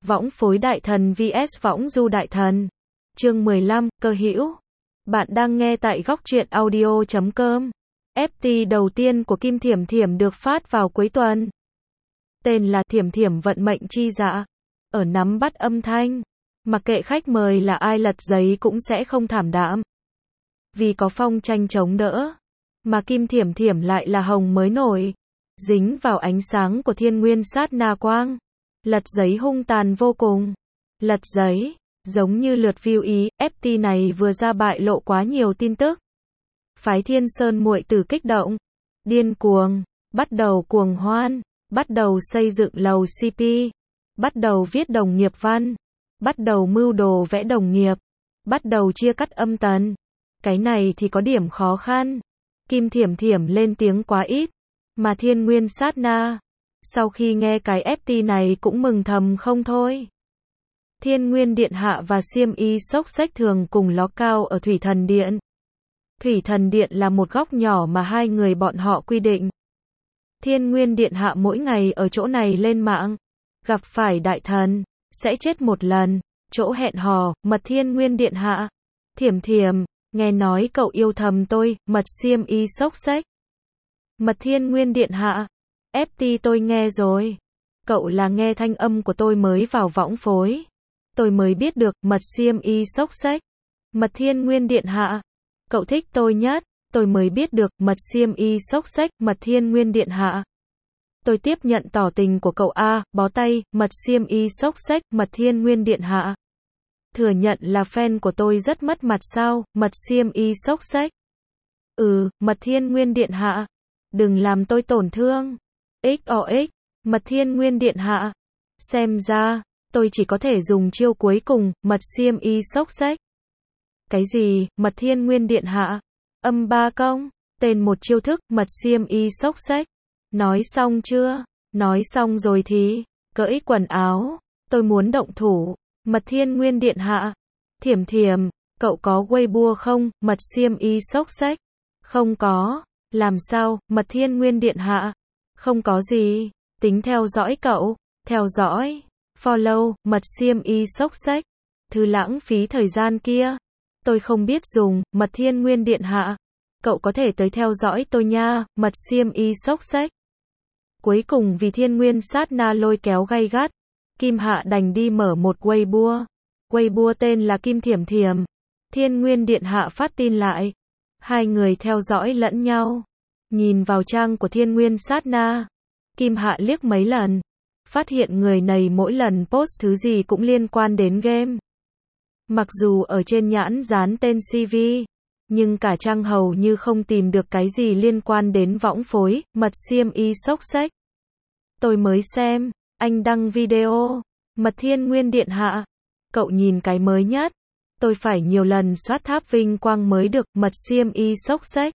Võng phối đại thần vs võng du đại thần. Chương 15, cơ hữu. Bạn đang nghe tại góc truyện audio.com. FT đầu tiên của Kim Thiểm Thiểm được phát vào cuối tuần. Tên là Thiểm Thiểm vận mệnh chi dạ. Ở nắm bắt âm thanh. Mặc kệ khách mời là ai lật giấy cũng sẽ không thảm đạm. Vì có phong tranh chống đỡ. Mà Kim Thiểm Thiểm lại là hồng mới nổi. Dính vào ánh sáng của thiên nguyên sát na quang. Lật giấy hung tàn vô cùng. Lật giấy, giống như lượt view ý, FT này vừa ra bại lộ quá nhiều tin tức. Phái Thiên Sơn muội tử kích động, điên cuồng, bắt đầu cuồng hoan, bắt đầu xây dựng lầu CP, bắt đầu viết đồng nghiệp văn, bắt đầu mưu đồ vẽ đồng nghiệp, bắt đầu chia cắt âm tần. Cái này thì có điểm khó khăn. Kim Thiểm Thiểm lên tiếng quá ít, mà Thiên Nguyên sát na sau khi nghe cái FT này cũng mừng thầm không thôi. Thiên Nguyên Điện Hạ và Xiêm Y Sốc Xách thường cùng ló cao ở Thủy Thần Điện. Thủy Thần Điện là một góc nhỏ mà hai người bọn họ quy định. Thiên Nguyên Điện Hạ mỗi ngày ở chỗ này lên mạng, gặp phải đại thần, sẽ chết một lần. Chỗ hẹn hò, mật Thiên Nguyên Điện Hạ. Thiểm Thiểm, nghe nói cậu yêu thầm tôi, mật Xiêm Y Sốc Xách. Mật Thiên Nguyên Điện Hạ. FT tôi nghe rồi. Cậu là nghe thanh âm của tôi mới vào võng phối. Tôi mới biết được, mật Xiêm Y Sốc Xách. Mật Thiên Nguyên Điện Hạ. Cậu thích tôi nhất. Tôi mới biết được, mật Xiêm Y Sốc Xách, mật Thiên Nguyên Điện Hạ. Tôi tiếp nhận tỏ tình của cậu A, bó tay, mật Xiêm Y Sốc Xách, mật Thiên Nguyên Điện Hạ. Thừa nhận là fan của tôi rất mất mặt sao, mật Xiêm Y Sốc Xách. Mật Thiên Nguyên Điện Hạ. Đừng làm tôi tổn thương. XOX, mật Thiên Nguyên Điện Hạ. Xem ra, tôi chỉ có thể dùng chiêu cuối cùng, mật Xiêm Y Sốc Xách. Cái gì, mật Thiên Nguyên Điện Hạ? Âm ba công, tên một chiêu thức, mật Xiêm Y Sốc Xách. Nói xong chưa? Nói xong rồi thì, cởi quần áo, tôi muốn động thủ, mật Thiên Nguyên Điện Hạ. Thiểm Thiểm, cậu có Weibo không, mật Xiêm Y Sốc Xách? Không có, làm sao, mật Thiên Nguyên Điện Hạ? Không có gì, tính theo dõi cậu, theo dõi, follow, mật Xiêm Y Sốc Xách. Thứ lãng phí thời gian kia, tôi không biết dùng, mật Thiên Nguyên Điện Hạ. Cậu có thể tới theo dõi tôi nha, mật Xiêm Y Sốc Xách. Cuối cùng vì Thiên Nguyên sát na lôi kéo gay gắt, Kim Hạ đành đi mở một Weibo. Weibo tên là Kim Thiểm Thiểm. Thiên Nguyên Điện Hạ phát tin lại. Hai người theo dõi lẫn nhau. Nhìn vào trang của Thiên Nguyên sát na. Kim Hạ liếc mấy lần. Phát hiện người này mỗi lần post thứ gì cũng liên quan đến game. Mặc dù ở trên nhãn dán tên CV, nhưng cả trang hầu như không tìm được cái gì liên quan đến võng phối, mật Xiêm Y Sốc Xách. Tôi mới xem, anh đăng video, mật Thiên Nguyên Điện Hạ. Cậu nhìn cái mới nhất. Tôi phải nhiều lần soát tháp vinh quang mới được, mật Xiêm Y Sốc Xách.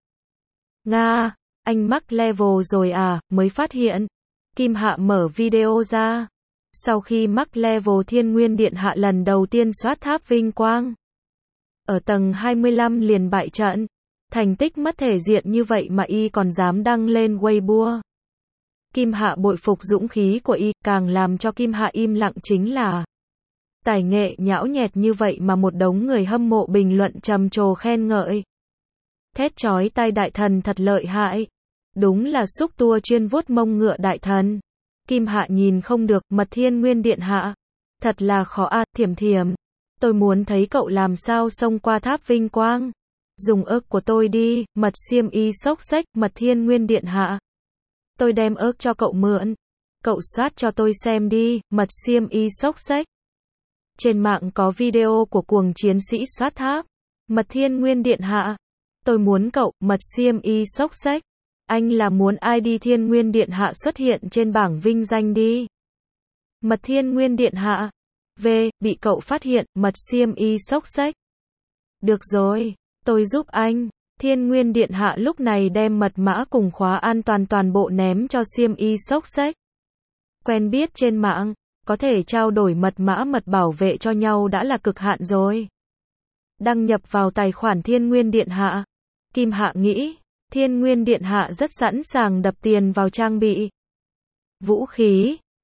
Nga, anh mắc level rồi à, mới phát hiện. Kim Hạ mở video ra. Sau khi mắc level Thiên Nguyên Điện Hạ lần đầu tiên soát tháp vinh quang. Ở tầng 25 liền bại trận. Thành tích mất thể diện như vậy mà y còn dám đăng lên Weibo. Kim Hạ bội phục dũng khí của y, càng làm cho Kim Hạ im lặng chính là tài nghệ nhão nhẹt như vậy mà một đống người hâm mộ bình luận trầm trồ khen ngợi. Thét chói tai đại thần thật lợi hại. Đúng là xúc tua chuyên vuốt mông ngựa đại thần. Kim Hạ nhìn không được, mật Thiên Nguyên Điện Hạ. Thật là khó a, Thiểm Thiểm. Tôi muốn thấy cậu làm sao xông qua tháp vinh quang. Dùng ớc của tôi đi, mật Xiêm Y Sốc Xách, mật Thiên Nguyên Điện Hạ. Tôi đem ớc cho cậu mượn. Cậu soát cho tôi xem đi, mật Xiêm Y Sốc Xách. Trên mạng có video của cuồng chiến sĩ soát tháp. Mật Thiên Nguyên Điện Hạ. Tôi muốn cậu, mật Xiêm Y Sốc Xách. Anh là muốn ID Thiên Nguyên Điện Hạ xuất hiện trên bảng vinh danh đi. Mật Thiên Nguyên Điện Hạ. Bị cậu phát hiện, mật Xiêm Y Sốc Xách. Được rồi, tôi giúp anh. Thiên Nguyên Điện Hạ lúc này đem mật mã cùng khóa an toàn toàn bộ ném cho Xiêm Y Sốc Xách. Quen biết trên mạng, có thể trao đổi mật mã mật bảo vệ cho nhau đã là cực hạn rồi. Đăng nhập vào tài khoản Thiên Nguyên Điện Hạ. Kim Hạ nghĩ, Thiên Nguyên Điện Hạ rất sẵn sàng đập tiền vào trang bị. Vũ khí,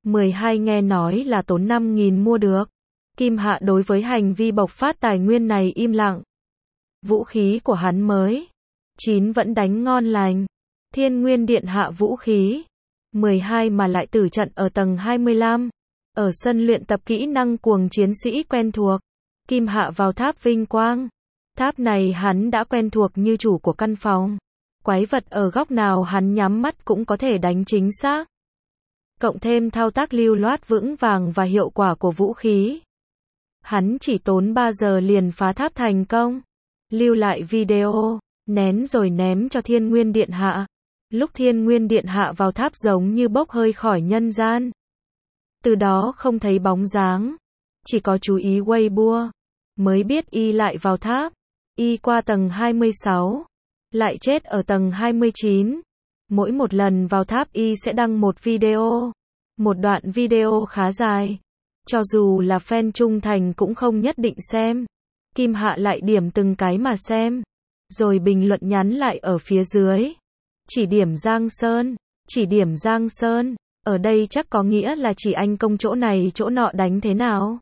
12 nghe nói là tốn 5.000 mua được. Kim Hạ đối với hành vi bộc phát tài nguyên này im lặng. Vũ khí của hắn mới 9 vẫn đánh ngon lành. Thiên Nguyên Điện Hạ vũ khí 12 mà lại tử trận ở tầng 25. Ở sân luyện tập kỹ năng cuồng chiến sĩ quen thuộc. Kim Hạ vào tháp vinh quang. Tháp này hắn đã quen thuộc như chủ của căn phòng. Quái vật ở góc nào hắn nhắm mắt cũng có thể đánh chính xác. Cộng thêm thao tác lưu loát vững vàng và hiệu quả của vũ khí. Hắn chỉ tốn 3 giờ liền phá tháp thành công. Lưu lại video, nén rồi ném cho Thiên Nguyên Điện Hạ. Lúc Thiên Nguyên Điện Hạ vào tháp giống như bốc hơi khỏi nhân gian. Từ đó không thấy bóng dáng. Chỉ có chú ý Weibo. Mới biết y lại vào tháp. Y qua tầng 26. Lại chết ở tầng 29. Mỗi một lần vào tháp y sẽ đăng một video. Một đoạn video khá dài. Cho dù là fan trung thành cũng không nhất định xem. Kim Hạ lại điểm từng cái mà xem. Rồi bình luận nhắn lại ở phía dưới. Chỉ điểm Giang Sơn. Chỉ điểm Giang Sơn. Ở đây chắc có nghĩa là chỉ anh công chỗ này chỗ nọ đánh thế nào.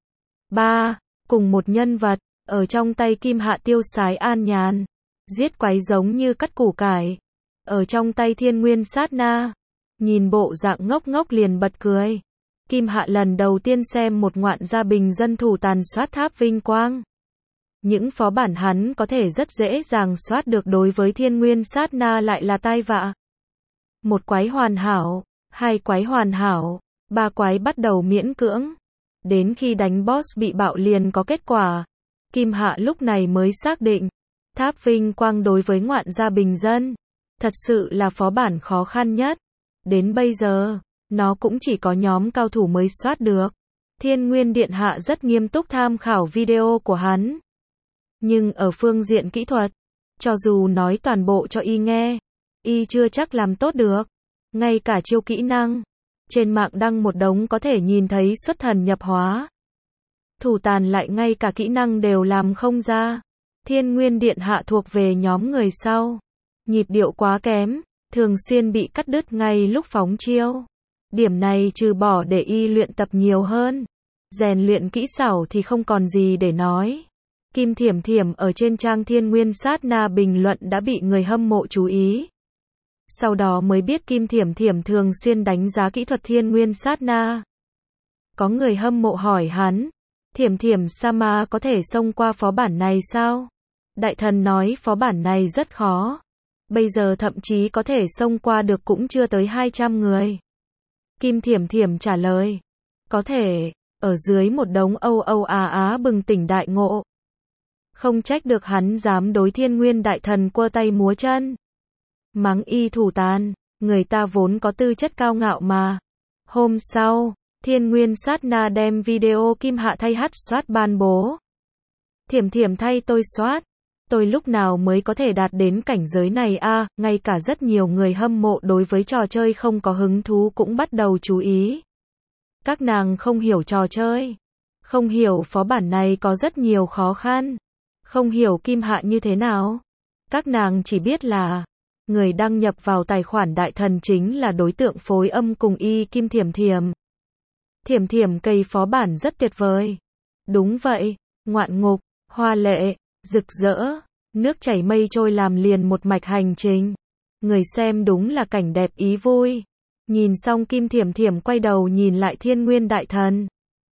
3. Cùng một nhân vật. Ở trong tay Kim Hạ tiêu sái an nhàn. Giết quái giống như cắt củ cải. Ở trong tay Thiên Nguyên sát na. Nhìn bộ dạng ngốc ngốc liền bật cười. Kim Hạ lần đầu tiên xem một ngoạn gia bình dân thủ tàn soát tháp vinh quang. Những phó bản hắn có thể rất dễ dàng soát được đối với Thiên Nguyên sát na lại là tai vạ. Một quái hoàn hảo, 2 quái hoàn hảo, 3 quái bắt đầu miễn cưỡng. Đến khi đánh boss bị bạo liền có kết quả. Kim Hạ lúc này mới xác định. Tháp vinh quang đối với ngoạn gia bình dân. Thật sự là phó bản khó khăn nhất. Đến bây giờ, nó cũng chỉ có nhóm cao thủ mới soát được. Thiên Nguyên Điện Hạ rất nghiêm túc tham khảo video của hắn. Nhưng ở phương diện kỹ thuật, cho dù nói toàn bộ cho y nghe, y chưa chắc làm tốt được. Ngay cả chiêu kỹ năng, trên mạng đăng một đống có thể nhìn thấy xuất thần nhập hóa. Thủ tàn lại ngay cả kỹ năng đều làm không ra. Thiên Nguyên Điện Hạ thuộc về nhóm người sau. Nhịp điệu quá kém, thường xuyên bị cắt đứt ngay lúc phóng chiêu. Điểm này trừ bỏ để y luyện tập nhiều hơn, rèn luyện kỹ xảo thì không còn gì để nói. Kim Thiểm Thiểm ở trên trang Thiên Nguyên sát na bình luận đã bị người hâm mộ chú ý. Sau đó mới biết Kim Thiểm Thiểm thường xuyên đánh giá kỹ thuật Thiên Nguyên sát na. Có người hâm mộ hỏi hắn, Thiểm Thiểm Sama có thể xông qua phó bản này sao? Đại thần nói phó bản này rất khó. Bây giờ thậm chí có thể xông qua được cũng chưa tới 200 người. Kim Thiểm Thiểm trả lời, có thể, ở dưới một đống âu âu á á bừng tỉnh đại ngộ. Không trách được hắn dám đối Thiên Nguyên đại thần quơ tay múa chân. Mắng y thủ tàn, người ta vốn có tư chất cao ngạo mà. Hôm sau, Thiên Nguyên sát na đem video Kim Hạ thay hát soát ban bố. Thiểm Thiểm thay tôi soát. Tôi lúc nào mới có thể đạt đến cảnh giới này a? Ngay cả rất nhiều người hâm mộ đối với trò chơi không có hứng thú cũng bắt đầu chú ý. Các nàng không hiểu trò chơi. Không hiểu phó bản này có rất nhiều khó khăn. Không hiểu Kim Hạ như thế nào. Các nàng chỉ biết là người đăng nhập vào tài khoản đại thần chính là đối tượng phối âm cùng y Kim Thiểm Thiểm. Thiểm Thiểm cây phó bản rất tuyệt vời. Đúng vậy, ngoạn ngục, hoa lệ, rực rỡ, nước chảy mây trôi làm liền một mạch hành trình. Người xem đúng là cảnh đẹp ý vui. Nhìn xong Kim Thiểm Thiểm quay đầu nhìn lại Thiên Nguyên đại thần.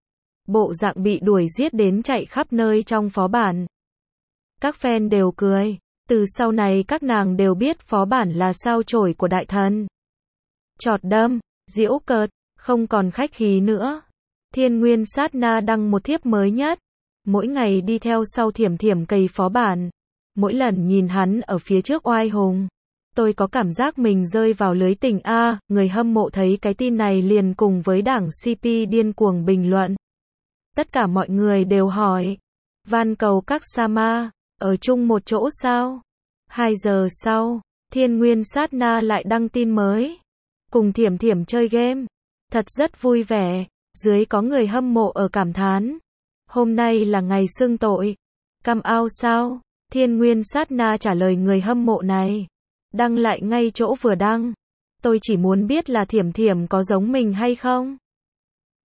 Bộ dạng bị đuổi giết đến chạy khắp nơi trong phó bản. Các fan đều cười. Từ sau này các nàng đều biết phó bản là sao chổi của đại thần. Chọt đâm, giễu cợt, không còn khách khí nữa. Thiên Nguyên sát na đăng một thiếp mới nhất. Mỗi ngày đi theo sau Thiểm Thiểm cày phó bản. Mỗi lần nhìn hắn ở phía trước oai hùng. Tôi có cảm giác mình rơi vào lưới tình a. Người hâm mộ thấy cái tin này liền cùng với đảng CP điên cuồng bình luận. Tất cả mọi người đều hỏi. Van cầu các Sama, ở chung một chỗ sao? 2 giờ sau, Thiên Nguyên sát na lại đăng tin mới. Cùng Thiểm Thiểm chơi game. Thật rất vui vẻ. Dưới có người hâm mộ ở cảm thán. Hôm nay là ngày xưng tội. Cam ao sao? Thiên Nguyên sát na trả lời người hâm mộ này. Đăng lại ngay chỗ vừa đăng. Tôi chỉ muốn biết là Thiểm Thiểm có giống mình hay không?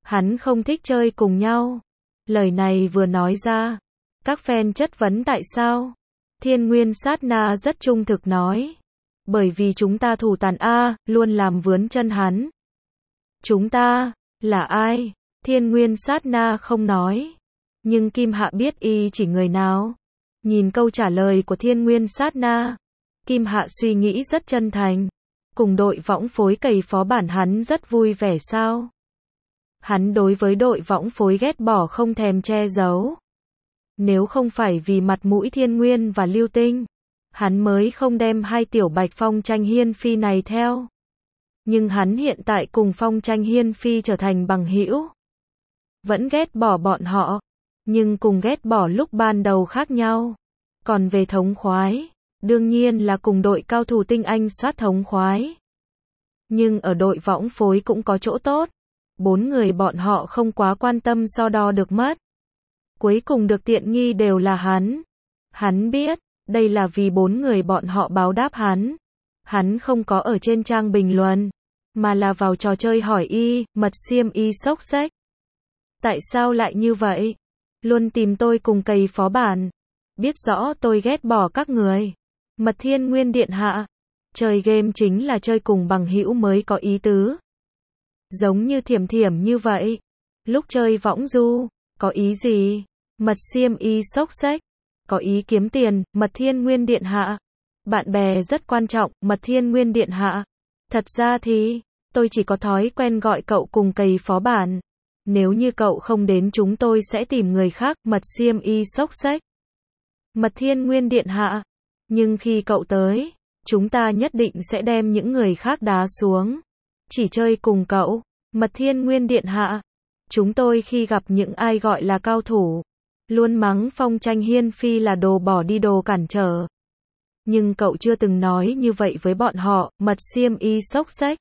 Hắn không thích chơi cùng nhau. Lời này vừa nói ra, các fan chất vấn tại sao. Thiên Nguyên sát na rất trung thực nói. Bởi vì chúng ta thủ tàn A, luôn làm vướng chân hắn. Chúng ta, là ai? Thiên Nguyên sát na không nói. Nhưng Kim Hạ biết y chỉ người nào. Nhìn câu trả lời của Thiên Nguyên sát na, Kim Hạ suy nghĩ rất chân thành. Cùng đội võng phối cày phó bản hắn rất vui vẻ sao? Hắn đối với đội võng phối ghét bỏ không thèm che giấu. Nếu không phải vì mặt mũi Thiên Nguyên và Lưu Tinh, hắn mới không đem hai tiểu bạch Phong Tranh Hiên Phi này theo. Nhưng hắn hiện tại cùng Phong Tranh Hiên Phi trở thành bằng hữu. Vẫn ghét bỏ bọn họ, nhưng cùng ghét bỏ lúc ban đầu khác nhau. Còn về thống khoái, đương nhiên là cùng đội cao thủ tinh anh soát thống khoái. Nhưng ở đội võng phối cũng có chỗ tốt. 4 người bọn họ không quá quan tâm so đo được mất. Cuối cùng được tiện nghi đều là hắn. Hắn biết, đây là vì 4 người bọn họ báo đáp hắn. Hắn không có ở trên trang bình luận, mà là vào trò chơi hỏi y, mật xiêm y xốc xếch. Tại sao lại như vậy? Luôn tìm tôi cùng cày phó bản. Biết rõ tôi ghét bỏ các người. Mật Thiên Nguyên điện hạ. Chơi game chính là chơi cùng bằng hữu mới có ý tứ. Giống như Thiểm Thiểm như vậy. Lúc chơi võng du, có ý gì? Mật xiêm y xốc xếch. Có ý kiếm tiền, Mật Thiên Nguyên điện hạ. Bạn bè rất quan trọng, Mật Thiên Nguyên điện hạ. Thật ra thì, tôi chỉ có thói quen gọi cậu cùng cày phó bản. Nếu như cậu không đến chúng tôi sẽ tìm người khác, Mật xiêm y xốc xếch. Mật Thiên Nguyên điện hạ. Nhưng khi cậu tới, chúng ta nhất định sẽ đem những người khác đá xuống. Chỉ chơi cùng cậu, Mật Thiên Nguyên điện hạ. Chúng tôi khi gặp những ai gọi là cao thủ, luôn mắng Phong Tranh Hiên Phi là đồ bỏ đi đồ cản trở. Nhưng cậu chưa từng nói như vậy với bọn họ, Mật xiêm y xốc xếch.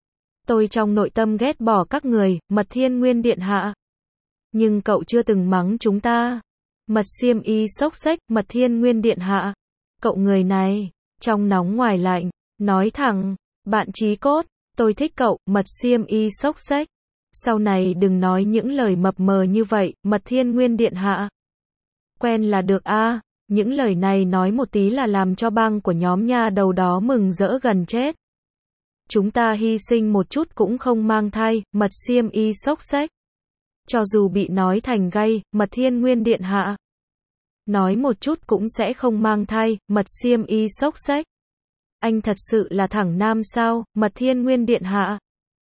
Tôi trong nội tâm ghét bỏ các người, Mật Thiên Nguyên điện hạ. Nhưng cậu chưa từng mắng chúng ta. Mật xiêm y xốc xếch, Mật Thiên Nguyên điện hạ. Cậu người này, trong nóng ngoài lạnh, nói thẳng, bạn chí cốt, tôi thích cậu, Mật xiêm y xốc xếch. Sau này đừng nói những lời mập mờ như vậy, Mật Thiên Nguyên điện hạ. Quen là được a. Những lời này nói một tí là làm cho băng của nhóm nha đầu đó mừng rỡ gần chết. Chúng ta hy sinh một chút cũng không mang thai, Mật xiêm y xốc xếch. Cho dù bị nói thành gay, Mật Thiên Nguyên điện hạ. Nói một chút cũng sẽ không mang thai, Mật xiêm y xốc xếch. Anh thật sự là thẳng nam sao, Mật Thiên Nguyên điện hạ.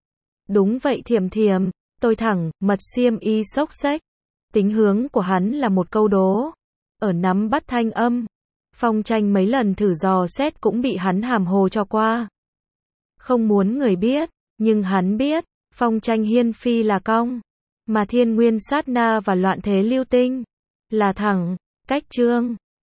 Đúng vậy Thiểm Thiểm, tôi thẳng, Mật xiêm y xốc xếch. Tính hướng của hắn là một câu đố. Ở nắm bắt thanh âm. Phong Tranh mấy lần thử dò xét cũng bị hắn hàm hồ cho qua. Không muốn người biết, nhưng hắn biết, Phong Tranh Hiên Phi là cong. Mà Thiên Nguyên sát na và Loạn Thế Lưu Tinh là thẳng, cách chương.